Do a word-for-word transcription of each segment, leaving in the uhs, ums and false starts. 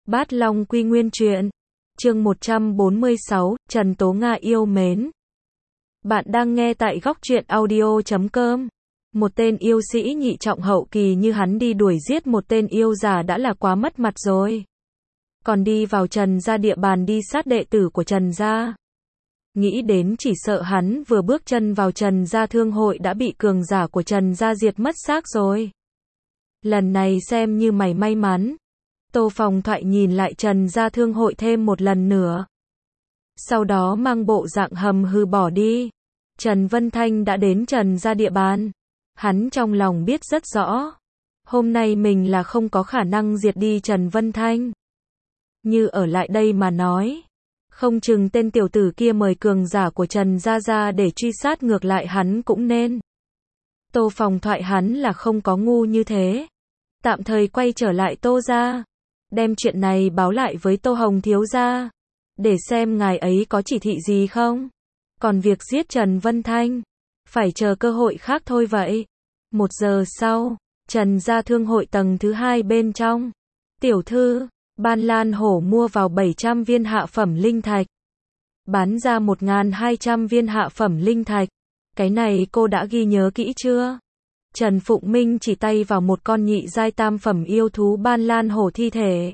Bát Long Quy Nguyên Truyện, chương một trăm bốn mươi sáu, Trần Tố Nga yêu mến. Bạn đang nghe tại góc truyện audio chấm com. Một tên yêu sĩ nhị trọng hậu kỳ như hắn đi đuổi giết một tên yêu giả đã là quá mất mặt rồi. Còn đi vào Trần gia địa bàn đi sát đệ tử của Trần gia. Nghĩ đến chỉ sợ hắn vừa bước chân vào Trần gia thương hội đã bị cường giả của Trần gia diệt mất xác rồi. Lần này xem như mày may mắn. Tô Phòng Thoại nhìn lại Trần gia thương hội thêm một lần nữa. Sau đó mang bộ dạng hầm hừ bỏ đi. Trần Vân Thanh đã đến Trần gia địa bàn. Hắn trong lòng biết rất rõ. Hôm nay mình là không có khả năng diệt đi Trần Vân Thanh. Như ở lại đây mà nói. Không chừng tên tiểu tử kia mời cường giả của Trần gia ra để truy sát ngược lại hắn cũng nên. Tô Phòng Thoại hắn là không có ngu như thế. Tạm thời quay trở lại Tô gia. Đem chuyện này báo lại với Tô Hồng thiếu gia. Để xem ngài ấy có chỉ thị gì không. Còn việc giết Trần Vân Thanh. Phải chờ cơ hội khác thôi vậy. Một giờ sau. Trần gia thương hội tầng thứ hai bên trong. Tiểu thư. Ban Lan Hổ mua vào bảy trăm viên hạ phẩm linh thạch. Bán ra một nghìn hai trăm viên hạ phẩm linh thạch. Cái này cô đã ghi nhớ kỹ chưa? Trần Phụng Minh chỉ tay vào một con nhị giai tam phẩm yêu thú Ban Lan Hổ thi thể.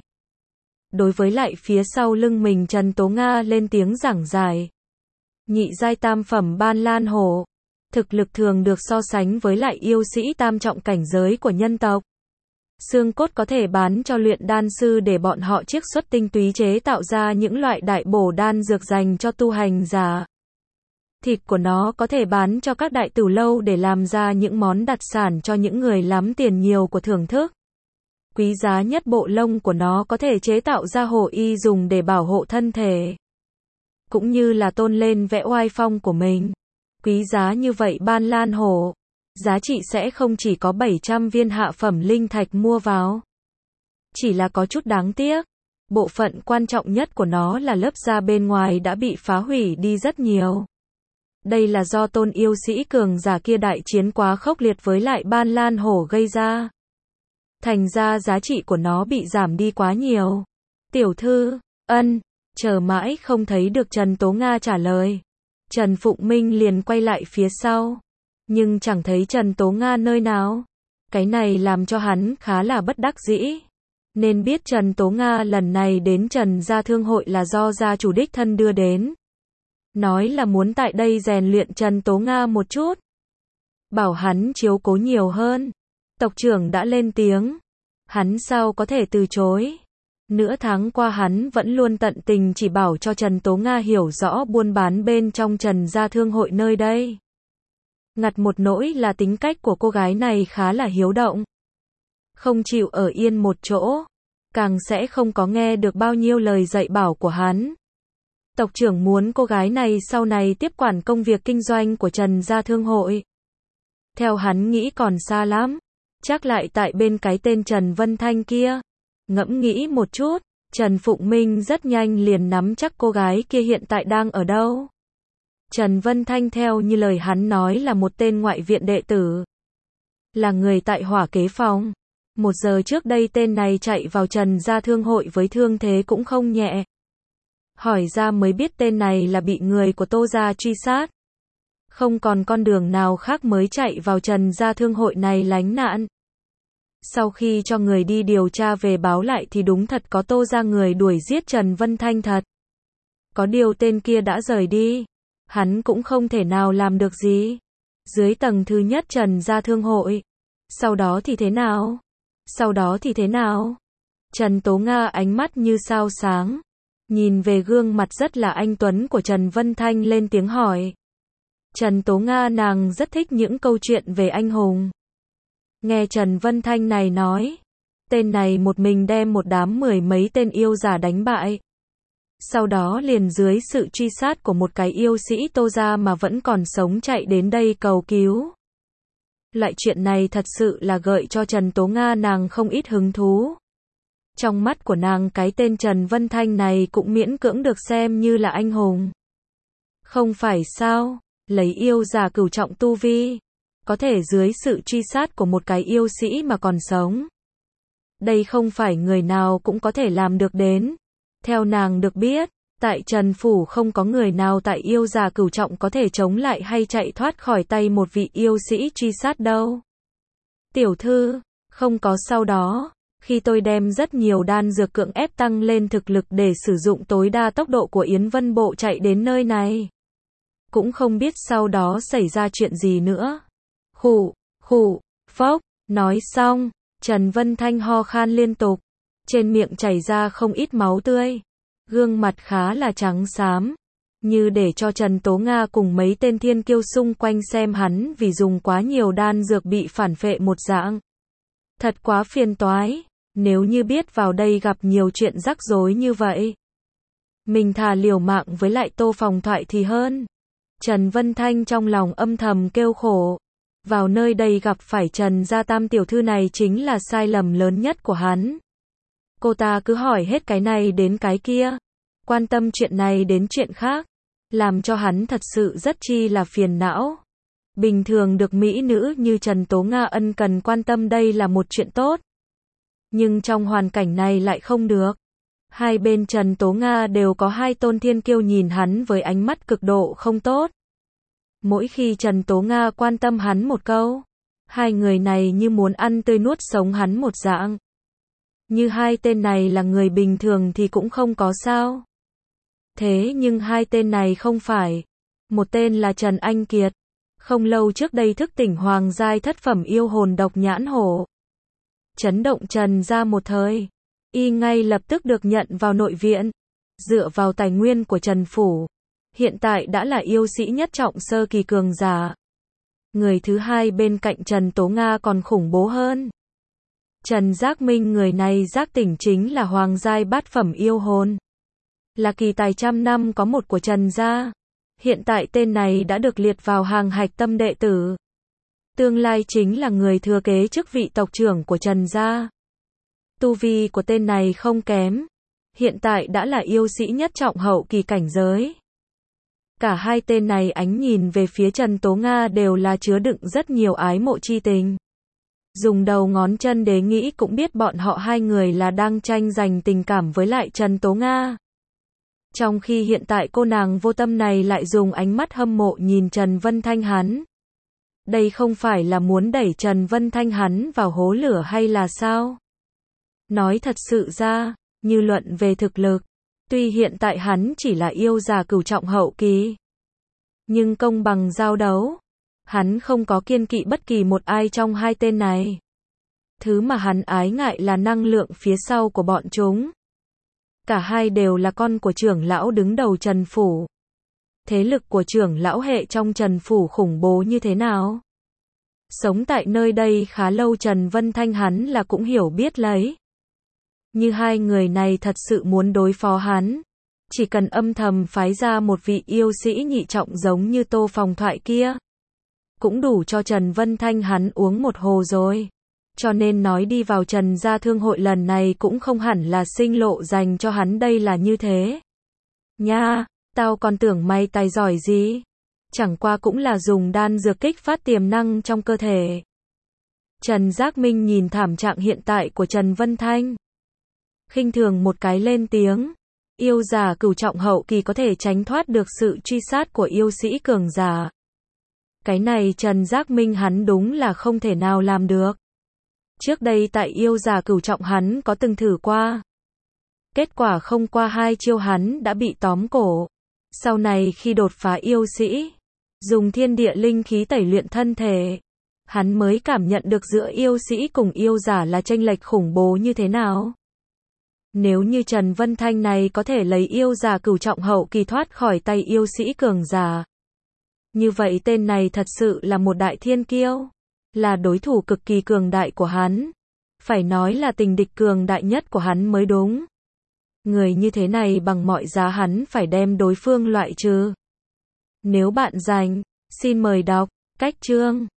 Đối với lại phía sau lưng mình Trần Tố Nga lên tiếng giảng giải. Nhị giai tam phẩm Ban Lan Hổ. Thực lực thường được so sánh với lại yêu sĩ tam trọng cảnh giới của nhân tộc. Xương cốt có thể bán cho luyện đan sư để bọn họ chiết xuất tinh túy chế tạo ra những loại đại bổ đan dược dành cho tu hành giả. Thịt của nó có thể bán cho các đại tử lâu để làm ra những món đặc sản cho những người lắm tiền nhiều của thưởng thức. Quý giá nhất bộ lông của nó có thể chế tạo ra hổ y dùng để bảo hộ thân thể. Cũng như là tôn lên vẻ oai phong của mình. Quý giá như vậy Ban Lan Hổ. Giá trị sẽ không chỉ có bảy trăm viên hạ phẩm linh thạch mua vào. Chỉ là có chút đáng tiếc. Bộ phận quan trọng nhất của nó là lớp da bên ngoài đã bị phá hủy đi rất nhiều. Đây là do tôn yêu sĩ cường giả kia đại chiến quá khốc liệt với lại Ban Lan Hổ gây ra. Thành ra giá trị của nó bị giảm đi quá nhiều. Tiểu thư, ân, chờ mãi không thấy được Trần Tố Nga trả lời. Trần Phụng Minh liền quay lại phía sau. Nhưng chẳng thấy Trần Tố Nga nơi nào. Cái này làm cho hắn khá là bất đắc dĩ. Nên biết Trần Tố Nga lần này đến Trần gia thương hội là do gia chủ đích thân đưa đến. Nói là muốn tại đây rèn luyện Trần Tố Nga một chút. Bảo hắn chiếu cố nhiều hơn. Tộc trưởng đã lên tiếng. Hắn sao có thể từ chối. Nửa tháng qua hắn vẫn luôn tận tình chỉ bảo cho Trần Tố Nga hiểu rõ buôn bán bên trong Trần gia thương hội nơi đây. Ngặt một nỗi là tính cách của cô gái này khá là hiếu động. Không chịu ở yên một chỗ. Càng sẽ không có nghe được bao nhiêu lời dạy bảo của hắn. Tộc trưởng muốn cô gái này sau này tiếp quản công việc kinh doanh của Trần gia thương hội. Theo hắn nghĩ còn xa lắm. Chắc lại tại bên cái tên Trần Vân Thanh kia. Ngẫm nghĩ một chút. Trần Phụng Minh rất nhanh liền nắm chắc cô gái kia hiện tại đang ở đâu. Trần Vân Thanh theo như lời hắn nói là một tên ngoại viện đệ tử. Là người tại hỏa kế phòng. Một giờ trước đây tên này chạy vào Trần gia thương hội với thương thế cũng không nhẹ. Hỏi ra mới biết tên này là bị người của Tô gia truy sát. Không còn con đường nào khác mới chạy vào Trần gia thương hội này lánh nạn. Sau khi cho người đi điều tra về báo lại thì đúng thật có Tô gia người đuổi giết Trần Vân Thanh thật. Có điều tên kia đã rời đi. Hắn cũng không thể nào làm được gì. Dưới tầng thứ nhất Trần gia thương hội. Sau đó thì thế nào? Sau đó thì thế nào? Trần Tố Nga ánh mắt như sao sáng. Nhìn về gương mặt rất là anh tuấn của Trần Vân Thanh lên tiếng hỏi. Trần Tố Nga nàng rất thích những câu chuyện về anh hùng. Nghe Trần Vân Thanh này nói. Tên này một mình đem một đám mười mấy tên yêu giả đánh bại. Sau đó liền dưới sự truy sát của một cái yêu sĩ Tô gia mà vẫn còn sống chạy đến đây cầu cứu. Loại chuyện này thật sự là gợi cho Trần Tố Nga nàng không ít hứng thú. Trong mắt của nàng cái tên Trần Vân Thanh này cũng miễn cưỡng được xem như là anh hùng. Không phải sao, lấy yêu giả cửu trọng tu vi. Có thể dưới sự truy sát của một cái yêu sĩ mà còn sống. Đây không phải người nào cũng có thể làm được đến. Theo nàng được biết, tại Trần Phủ không có người nào tại yêu già cửu trọng có thể chống lại hay chạy thoát khỏi tay một vị yêu sĩ truy sát đâu. Tiểu thư, không có sau đó, khi tôi đem rất nhiều đan dược cưỡng ép tăng lên thực lực để sử dụng tối đa tốc độ của Yến Vân Bộ chạy đến nơi này. Cũng không biết sau đó xảy ra chuyện gì nữa. Khụ, khụ, phốc, nói xong, Trần Vân Thanh ho khan liên tục, trên miệng chảy ra không ít máu tươi, gương mặt khá là trắng xám, như để cho Trần Tố Nga cùng mấy tên thiên kiêu xung quanh xem hắn vì dùng quá nhiều đan dược bị phản phệ một dạng. Thật quá phiền toái, nếu như biết vào đây gặp nhiều chuyện rắc rối như vậy. Mình thà liều mạng với lại Tô Phòng Thoại thì hơn. Trần Vân Thanh trong lòng âm thầm kêu khổ. Vào nơi đây gặp phải Trần gia tam tiểu thư này chính là sai lầm lớn nhất của hắn. Cô ta cứ hỏi hết cái này đến cái kia, quan tâm chuyện này đến chuyện khác, làm cho hắn thật sự rất chi là phiền não. Bình thường được mỹ nữ như Trần Tố Nga ân cần quan tâm đây là một chuyện tốt. Nhưng trong hoàn cảnh này lại không được. Hai bên Trần Tố Nga đều có hai tôn thiên kiêu nhìn hắn với ánh mắt cực độ không tốt. Mỗi khi Trần Tố Nga quan tâm hắn một câu, hai người này như muốn ăn tươi nuốt sống hắn một dạng. Như hai tên này là người bình thường thì cũng không có sao. Thế nhưng hai tên này không phải. Một tên là Trần Anh Kiệt, không lâu trước đây thức tỉnh hoàng giai thất phẩm yêu hồn độc nhãn hổ. Chấn động Trần ra một thời, y ngay lập tức được nhận vào nội viện. Dựa vào tài nguyên của Trần Phủ, hiện tại đã là yêu sĩ nhất trọng sơ kỳ cường giả. Người thứ hai bên cạnh Trần Tố Nga còn khủng bố hơn. Trần Giác Minh, người này giác tỉnh chính là hoàng giai bát phẩm yêu hồn. Là kỳ tài trăm năm có một của Trần gia. Hiện tại tên này đã được liệt vào hàng hạch tâm đệ tử. Tương lai chính là người thừa kế chức vị tộc trưởng của Trần gia. Tu vi của tên này không kém. Hiện tại đã là yêu sĩ nhất trọng hậu kỳ cảnh giới. Cả hai tên này ánh nhìn về phía Trần Tố Nga đều là chứa đựng rất nhiều ái mộ chi tình. Dùng đầu ngón chân để nghĩ cũng biết bọn họ hai người là đang tranh giành tình cảm với lại Trần Tố Nga. Trong khi hiện tại cô nàng vô tâm này lại dùng ánh mắt hâm mộ nhìn Trần Vân Thanh hắn. Đây không phải là muốn đẩy Trần Vân Thanh hắn vào hố lửa hay là sao? Nói thật sự ra, như luận về thực lực, tuy hiện tại hắn chỉ là yêu già cửu trọng hậu kỳ, nhưng công bằng giao đấu, hắn không có kiêng kỵ bất kỳ một ai trong hai tên này. Thứ mà hắn ái ngại là năng lượng phía sau của bọn chúng. Cả hai đều là con của trưởng lão đứng đầu Trần Phủ. Thế lực của trưởng lão hệ trong Trần Phủ khủng bố như thế nào? Sống tại nơi đây khá lâu Trần Vân Thanh hắn là cũng hiểu biết lấy. Như hai người này thật sự muốn đối phó hắn, chỉ cần âm thầm phái ra một vị yêu sĩ nhị trọng giống như Tô Phòng Thoại kia, cũng đủ cho Trần Vân Thanh hắn uống một hồ rồi. Cho nên nói đi vào Trần gia thương hội lần này cũng không hẳn là sinh lộ dành cho hắn, đây là như thế. Nha, tao còn tưởng mày tài giỏi gì. Chẳng qua cũng là dùng đan dược kích phát tiềm năng trong cơ thể. Trần Giác Minh nhìn thảm trạng hiện tại của Trần Vân Thanh, khinh thường một cái lên tiếng. Yêu giả cửu trọng hậu kỳ có thể tránh thoát được sự truy sát của yêu sĩ cường giả. Cái này Trần Giác Minh hắn đúng là không thể nào làm được. Trước đây tại yêu giả cửu trọng hắn có từng thử qua. Kết quả không qua hai chiêu hắn đã bị tóm cổ. Sau này khi đột phá yêu sĩ, dùng thiên địa linh khí tẩy luyện thân thể, hắn mới cảm nhận được giữa yêu sĩ cùng yêu giả là chênh lệch khủng bố như thế nào. Nếu như Trần Vân Thanh này có thể lấy yêu giả cửu trọng hậu kỳ thoát khỏi tay yêu sĩ cường giả, như vậy tên này thật sự là một đại thiên kiêu, là đối thủ cực kỳ cường đại của hắn. Phải nói là tình địch cường đại nhất của hắn mới đúng. Người như thế này bằng mọi giá hắn phải đem đối phương loại trừ. Nếu bạn rành, xin mời đọc cách chương.